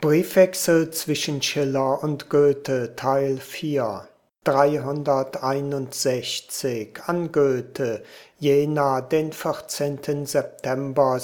Briefwechsel zwischen Schiller und Goethe, Teil 4. 361 an Goethe, Jena, den 14. September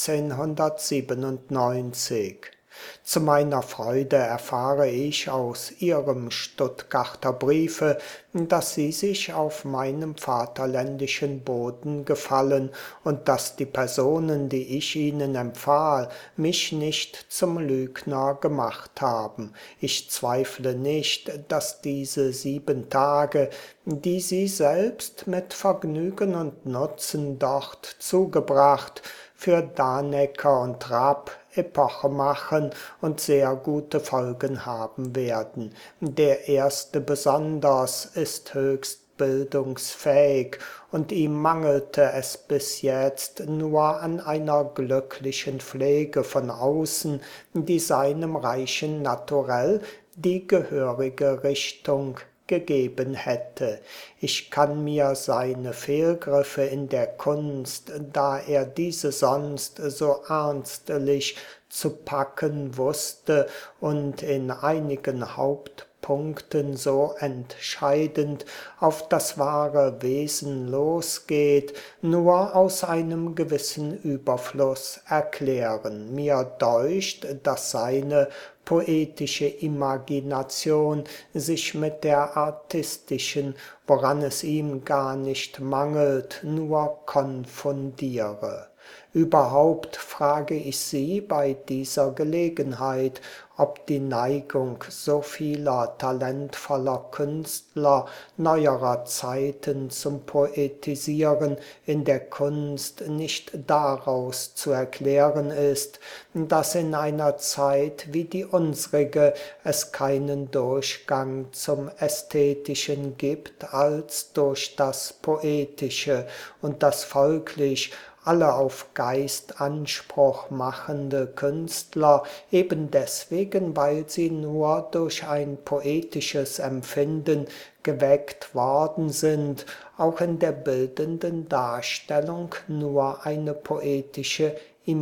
1797. Zu meiner Freude erfahre ich aus Ihrem Stuttgarter Briefe, dass Sie sich auf meinem vaterländischen Boden gefallen und dass die Personen, die ich Ihnen empfahl, mich nicht zum Lügner gemacht haben. Ich zweifle nicht, dass diese 7 Tage, die Sie selbst mit Vergnügen und Nutzen dort zugebracht, für Dannecker und Rapp Epoche machen und sehr gute Folgen haben werden. Der erste besonders ist höchst bildungsfähig, und ihm mangelte es bis jetzt nur an einer glücklichen Pflege von außen, die seinem reichen Naturell die gehörige Richtung gegeben hätte. Ich kann mir seine Fehlgriffe in der Kunst, da er diese sonst so ernstlich zu packen wusste und in einigen Hauptpunkten so entscheidend auf das wahre Wesen losgeht, nur aus einem gewissen Überfluss erklären. Mir deucht, dass seine poetische Imagination sich mit der artistischen, woran es ihm gar nicht mangelt, nur konfundiere. Überhaupt frage ich Sie bei dieser Gelegenheit, ob die Neigung so vieler talentvoller Künstler neuerer Zeiten zum Poetisieren in der Kunst nicht daraus zu erklären ist, dass in einer Zeit wie die unsrige es keinen Durchgang zum Ästhetischen gibt als durch das Poetische, und dass folglich alle auf Geist Anspruch machende Künstler eben deswegen, weil sie nur durch ein poetisches Empfinden geweckt worden sind, auch in der bildenden Darstellung nur eine poetische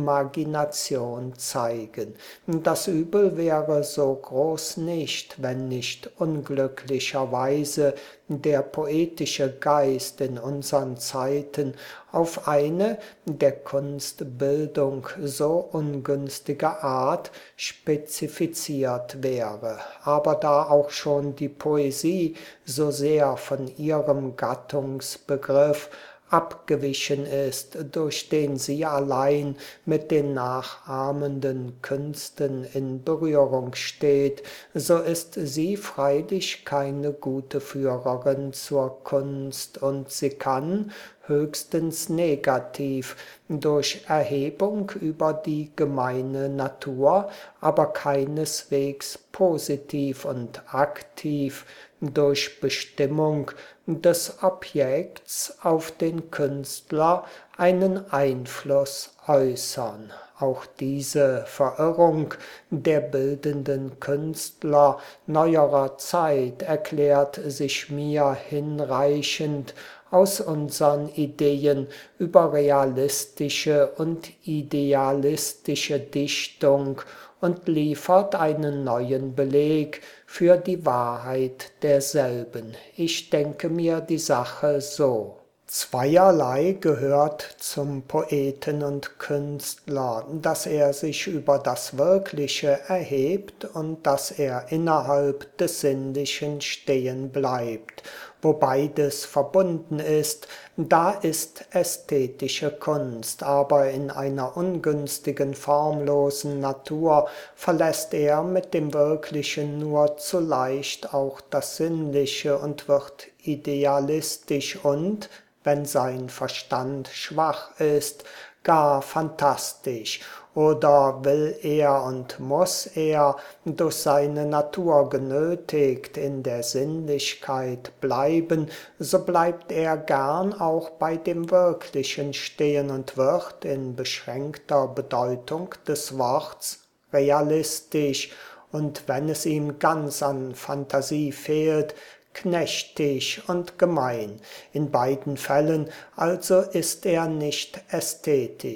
Imagination zeigen. Das Übel wäre so groß nicht, wenn nicht unglücklicherweise der poetische Geist in unseren Zeiten auf eine der Kunstbildung so ungünstige Art spezifiziert wäre. Aber da auch schon die Poesie so sehr von ihrem Gattungsbegriff abgewichen ist, durch den sie allein mit den nachahmenden Künsten in Berührung steht, so ist sie freilich keine gute Führerin zur Kunst, und sie kann höchstens negativ durch Erhebung über die gemeine Natur, aber keineswegs positiv und aktiv durch Bestimmung des Objekts auf den Künstler einen Einfluss äußern. Auch diese Verirrung der bildenden Künstler neuerer Zeit erklärt sich mir hinreichend aus unseren Ideen über realistische und idealistische Dichtung und liefert einen neuen Beleg für die Wahrheit derselben. Ich denke mir die Sache so: Zweierlei gehört zum Poeten und Künstler, dass er sich über das Wirkliche erhebt und dass er innerhalb des Sinnlichen stehen bleibt. Wo beides verbunden ist, da ist ästhetische Kunst, aber in einer ungünstigen, formlosen Natur verlässt er mit dem Wirklichen nur zu leicht auch das Sinnliche und wird idealistisch und, wenn sein Verstand schwach ist, gar fantastisch. Oder will er und muss er, durch seine Natur genötigt, in der Sinnlichkeit bleiben, so bleibt er gern auch bei dem Wirklichen stehen und wird in beschränkter Bedeutung des Worts realistisch, und wenn es ihm ganz an Fantasie fehlt, knechtisch und gemein. In beiden Fällen also ist er nicht ästhetisch.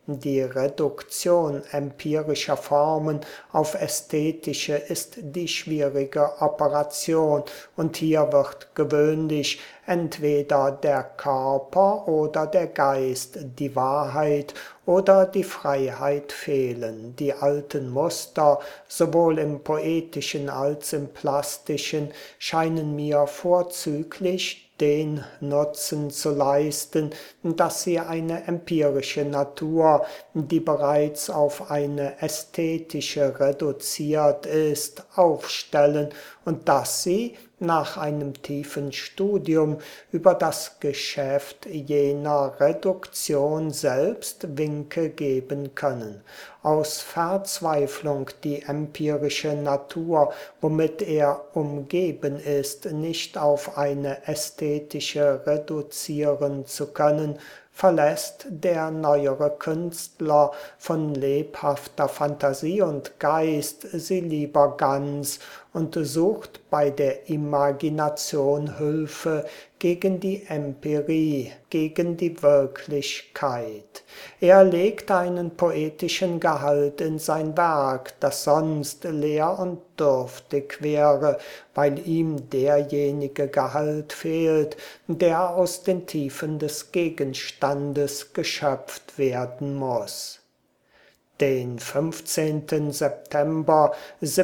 Die Reduktion empirischer Formen auf ästhetische ist die schwierige Operation, und hier wird gewöhnlich entweder der Körper oder der Geist, die Wahrheit oder die Freiheit fehlen. Die alten Muster, sowohl im poetischen als im plastischen, scheinen mir vorzüglich den Nutzen zu leisten, dass sie eine empirische Natur, die bereits auf eine ästhetische reduziert ist, aufstellen, und dass sie nach einem tiefen Studium über das Geschäft jener Reduktion selbst Winke geben können. Aus Verzweiflung, die empirische Natur, womit er umgeben ist, nicht auf eine ästhetische reduzieren zu können, verlässt der neuere Künstler von lebhafter Fantasie und Geist sie lieber ganz und sucht bei der Imagination Hilfe gegen die Empirie, gegen die Wirklichkeit. Er legt einen poetischen Gehalt in sein Werk, das sonst leer und dürftig wäre, weil ihm derjenige Gehalt fehlt, der aus den Tiefen des Gegenstandes geschöpft werden muss. Den 15. September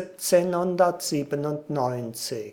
1797.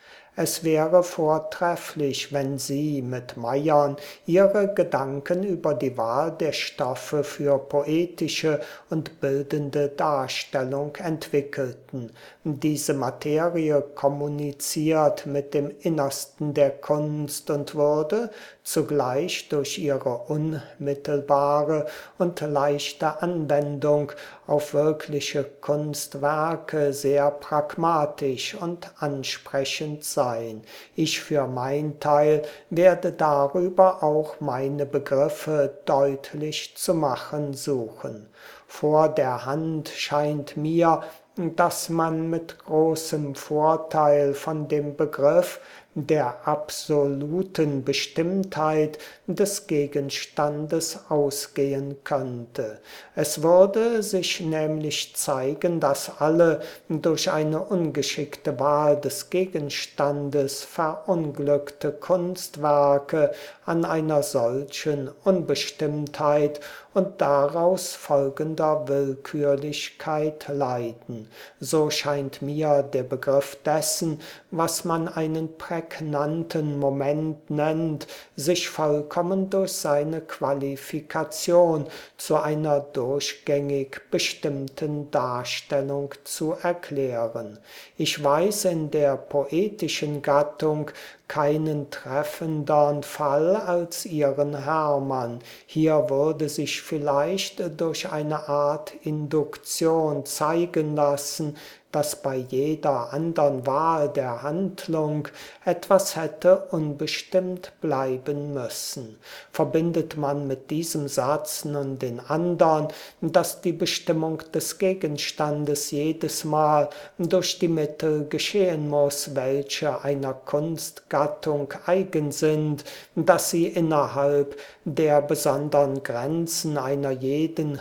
Es wäre vortrefflich, wenn Sie mit Meiern Ihre Gedanken über die Wahl der Stoffe für poetische und bildende Darstellung entwickelten. Diese Materie kommuniziert mit dem Innersten der Kunst und würde zugleich durch ihre unmittelbare und leichte Anwendung auf wirkliche Kunstwerke sehr pragmatisch und ansprechend sein. Ich für mein Teil werde darüber auch meine Begriffe deutlich zu machen suchen. Vor der Hand scheint mir, dass man mit großem Vorteil von dem Begriff der absoluten Bestimmtheit des Gegenstandes ausgehen könnte. Es würde sich nämlich zeigen, dass alle durch eine ungeschickte Wahl des Gegenstandes verunglückte Kunstwerke an einer solchen Unbestimmtheit und daraus folgender Willkürlichkeit leiden. So scheint mir der Begriff dessen, was man einen prägnanten Moment nennt, sich vollkommen durch seine Qualifikation zu einer durchgängig bestimmten Darstellung zu erklären. Ich weiß in der poetischen Gattung keinen treffendern Fall als ihren Hermann. Hier würde sich vielleicht durch eine Art Induktion zeigen lassen, dass bei jeder andern Wahl der Handlung etwas hätte unbestimmt bleiben müssen. Verbindet man mit diesem Satz nun den andern, dass die Bestimmung des Gegenstandes jedes Mal durch die Mittel geschehen muss, welche einer Kunstgattung eigen sind, dass sie innerhalb der besonderen Grenzen einer jeden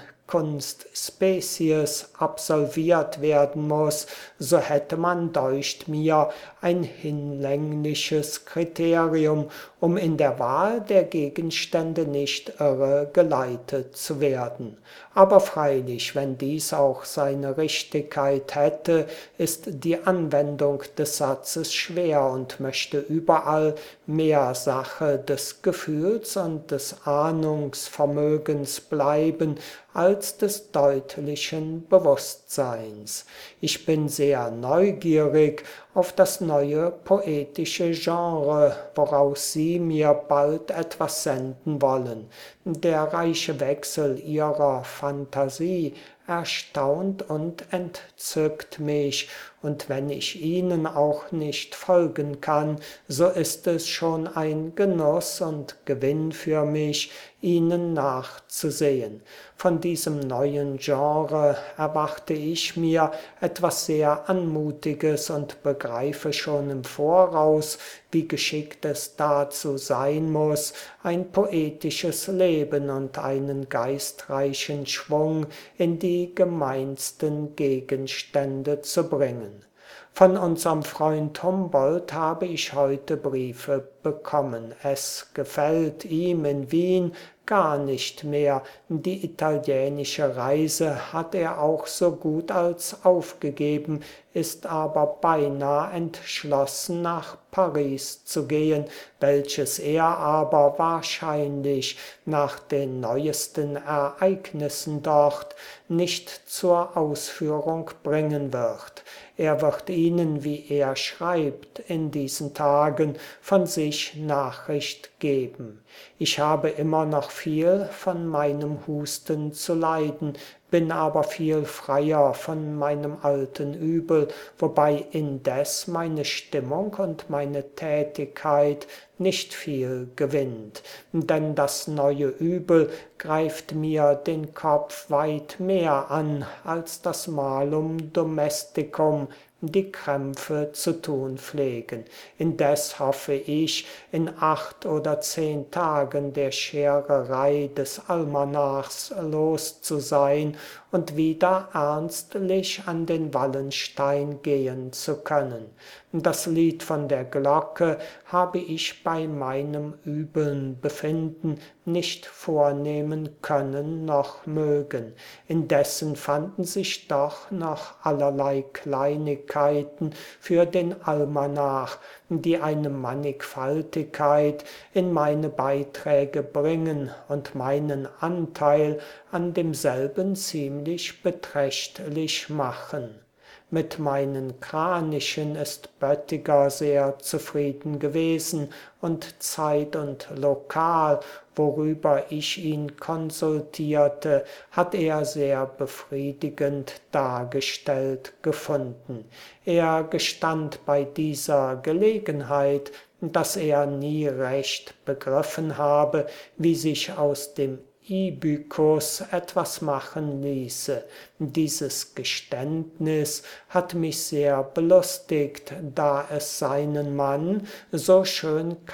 Kunstspezies absolviert werden muss, so hätte man, deucht mir, ein hinlängliches Kriterium, um in der Wahl der Gegenstände nicht irre geleitet zu werden. Aber freilich, wenn dies auch seine Richtigkeit hätte, ist die Anwendung des Satzes schwer und möchte überall mehr Sache des Gefühls und des Ahnungsvermögens bleiben, als des deutlichen Bewusstseins. Ich bin sehr neugierig auf das neue poetische Genre, woraus Sie mir bald etwas senden wollen. Der reiche Wechsel Ihrer Fantasie erstaunt und entzückt mich, und wenn ich ihnen auch nicht folgen kann, so ist es schon ein Genuss und Gewinn für mich, ihnen nachzusehen. Von diesem neuen Genre erwarte ich mir etwas sehr Anmutiges und begreife schon im Voraus, wie geschickt es dazu sein muss, ein poetisches Leben und einen geistreichen Schwung in die gemeinsten Gegenstände zu bringen. Von unserem Freund Humboldt habe ich heute Briefe bekommen. Es gefällt ihm in Wien gar nicht mehr. Die italienische Reise hat er auch so gut als aufgegeben, ist aber beinah entschlossen, nach Paris zu gehen, welches er aber wahrscheinlich nach den neuesten Ereignissen dort nicht zur Ausführung bringen wird. Er wird Ihnen, wie er schreibt, in diesen Tagen von sich Nachricht geben. Ich habe immer noch viel von meinem Husten zu leiden, bin aber viel freier von meinem alten Übel, wobei indes meine Stimmung und meine Tätigkeit nicht viel gewinnt, denn das neue Übel greift mir den Kopf weit mehr an als das Malum domesticum, die Krämpfe zu tun pflegen. Indes hoffe ich, in 8 oder 10 Tagen der Schererei des Almanachs los zu sein und wieder ernstlich an den Wallenstein gehen zu können. Das Lied von der Glocke habe ich bei meinem übeln Befinden nicht vornehmen können noch mögen. Indessen fanden sich doch noch allerlei Kleinigkeiten für den Almanach, die eine Mannigfaltigkeit in meine Beiträge bringen und meinen Anteil an demselben ziemlich beträchtlich machen. Mit meinen Kranichen ist Böttiger sehr zufrieden gewesen und Zeit und Lokal, worüber ich ihn konsultierte, hat er sehr befriedigend dargestellt gefunden. Er gestand bei dieser Gelegenheit, dass er nie recht begriffen habe, wie sich aus dem Ibykus etwas machen ließe. Dieses Geständnis hat mich sehr belustigt, da es seinen Mann so schön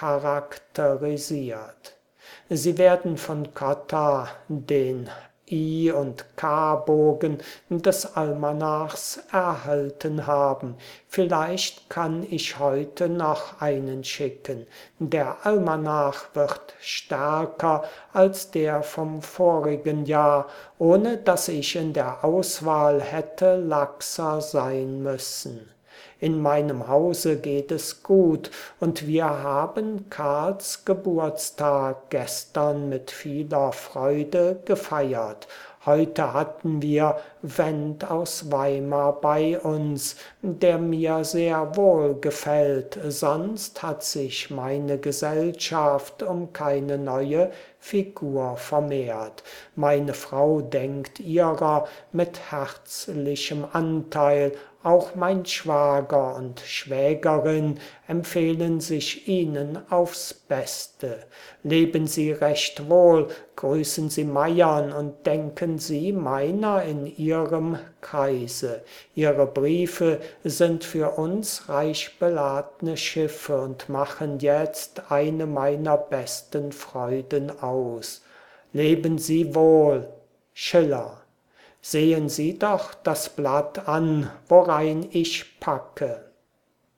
charakterisiert. Sie werden von Cotta den I- und K-Bogen des Almanachs erhalten haben. Vielleicht kann ich heute noch einen schicken. Der Almanach wird stärker als der vom vorigen Jahr, ohne dass ich in der Auswahl hätte laxer sein müssen. In meinem Hause geht es gut, und wir haben Karls Geburtstag gestern mit vieler Freude gefeiert. Heute hatten wir Wendt aus Weimar bei uns, der mir sehr wohl gefällt, sonst hat sich meine Gesellschaft um keine neue Figur vermehrt. Meine Frau denkt ihrer mit herzlichem Anteil, auch mein Schwager und Schwägerin empfehlen sich Ihnen aufs Beste. Leben Sie recht wohl, grüßen Sie Meiern und denken Sie meiner in Ihrem Kreise. Ihre Briefe sind für uns reich beladene Schiffe und machen jetzt eine meiner besten Freuden aus. Leben Sie wohl, Schiller. Sehen Sie doch das Blatt an, worein ich packe.